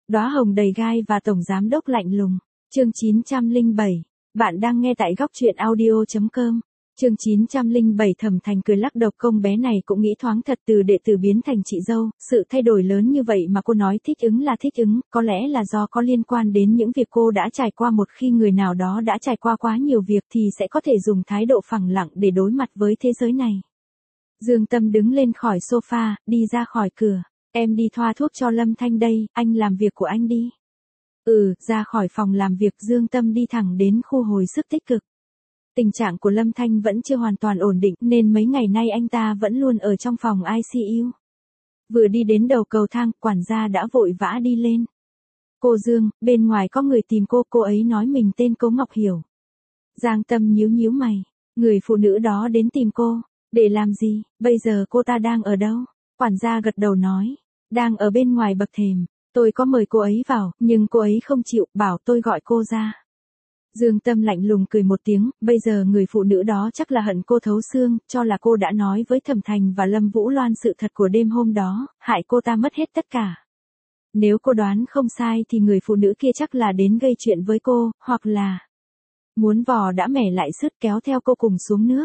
Đóa hồng đầy gai và tổng giám đốc lạnh lùng. Chương 907. Bạn đang nghe tại góc truyện audio.com. Chương 907. Thẩm Thành cười lắc đầu, công bé này cũng nghĩ thoáng thật, từ đệ tử biến thành chị dâu, sự thay đổi lớn như vậy mà cô nói thích ứng là thích ứng, có lẽ là do có liên quan đến những việc cô đã trải qua. Một khi người nào đó đã trải qua quá nhiều việc thì sẽ có thể dùng thái độ phẳng lặng để đối mặt với thế giới này. Dương Tâm đứng lên khỏi sofa, đi ra khỏi cửa. Em đi thoa thuốc cho Lâm Thanh đây, anh làm việc của anh đi. Ra khỏi phòng làm việc, Dương Tâm đi thẳng đến khu hồi sức tích cực. Tình trạng của Lâm Thanh vẫn chưa hoàn toàn ổn định nên mấy ngày nay anh ta vẫn luôn ở trong phòng ICU. Vừa đi đến đầu cầu thang, quản gia đã vội vã đi lên. Cô Dương, bên ngoài có người tìm cô ấy nói mình tên Cố Ngọc Hiểu. Giang Tâm nhíu nhíu mày, người phụ nữ đó đến tìm cô, để làm gì, bây giờ cô ta đang ở đâu? Quản gia gật đầu nói, đang ở bên ngoài bậc thềm, tôi có mời cô ấy vào, nhưng cô ấy không chịu, bảo tôi gọi cô ra. Dương Tâm lạnh lùng cười một tiếng, bây giờ người phụ nữ đó chắc là hận cô thấu xương, cho là cô đã nói với Thẩm Thành và Lâm Vũ Loan sự thật của đêm hôm đó, hại cô ta mất hết tất cả. Nếu cô đoán không sai thì người phụ nữ kia chắc là đến gây chuyện với cô, hoặc là muốn vò đã mẻ lại sứt kéo theo cô cùng xuống nước.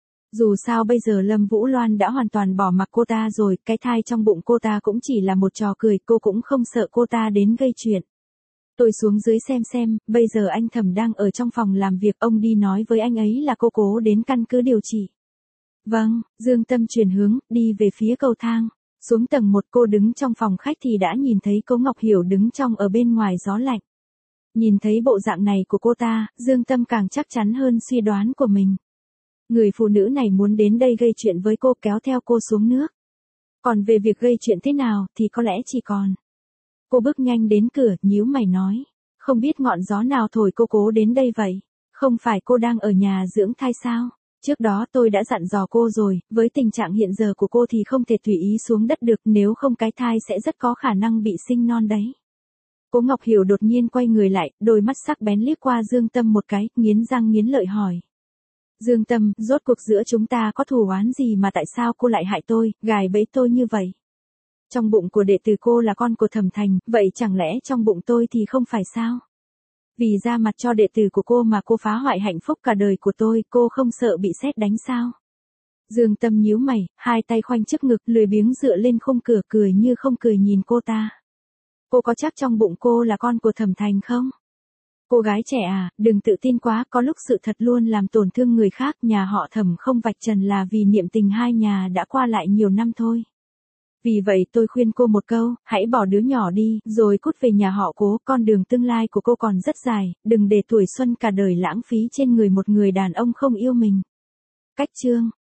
Dù sao bây giờ Lâm Vũ Loan đã hoàn toàn bỏ mặc cô ta rồi, cái thai trong bụng cô ta cũng chỉ là một trò cười, cô cũng không sợ cô ta đến gây chuyện. Tôi xuống dưới xem, bây giờ anh Thẩm đang ở trong phòng làm việc, ông đi nói với anh ấy là cô Cố đến căn cứ điều trị. Vâng, Dương Tâm chuyển hướng, đi về phía cầu thang. Xuống tầng 1, cô đứng trong phòng khách thì đã nhìn thấy Cố Ngọc Hiểu đứng trong ở bên ngoài gió lạnh. Nhìn thấy bộ dạng này của cô ta, Dương Tâm càng chắc chắn hơn suy đoán của mình. Người phụ nữ này muốn đến đây gây chuyện với cô, kéo theo cô xuống nước. Còn về việc gây chuyện thế nào thì có lẽ chỉ còn. Cô bước nhanh đến cửa, nhíu mày nói, không biết ngọn gió nào thổi cô Cố đến đây vậy? Không phải cô đang ở nhà dưỡng thai sao? Trước đó tôi đã dặn dò cô rồi, với tình trạng hiện giờ của cô thì không thể tùy ý xuống đất được, nếu không cái thai sẽ rất có khả năng bị sinh non đấy. Cố Ngọc Hiểu đột nhiên quay người lại, đôi mắt sắc bén liếc qua Dương Tâm một cái, nghiến răng nghiến lợi hỏi. Dương Tâm, rốt cuộc giữa chúng ta có thù oán gì mà tại sao cô lại hại tôi, gài bẫy tôi như vậy? Trong bụng của đệ tử cô là con của Thẩm Thành, vậy chẳng lẽ trong bụng tôi thì không phải sao? Vì ra mặt cho đệ tử của cô mà cô phá hoại hạnh phúc cả đời của tôi, cô không sợ bị sét đánh sao? Dương Tâm nhíu mày, hai tay khoanh trước ngực, lười biếng dựa lên khung cửa, cười như không cười nhìn cô ta. Cô có chắc trong bụng cô là con của Thẩm Thành không? Cô gái trẻ à, đừng tự tin quá, có lúc sự thật luôn làm tổn thương người khác, nhà họ Thẩm không vạch trần là vì niệm tình hai nhà đã qua lại nhiều năm thôi. Vì vậy tôi khuyên cô một câu, hãy bỏ đứa nhỏ đi, rồi cút về nhà họ Cố, con đường tương lai của cô còn rất dài, đừng để tuổi xuân cả đời lãng phí trên người một người đàn ông không yêu mình. Cách chương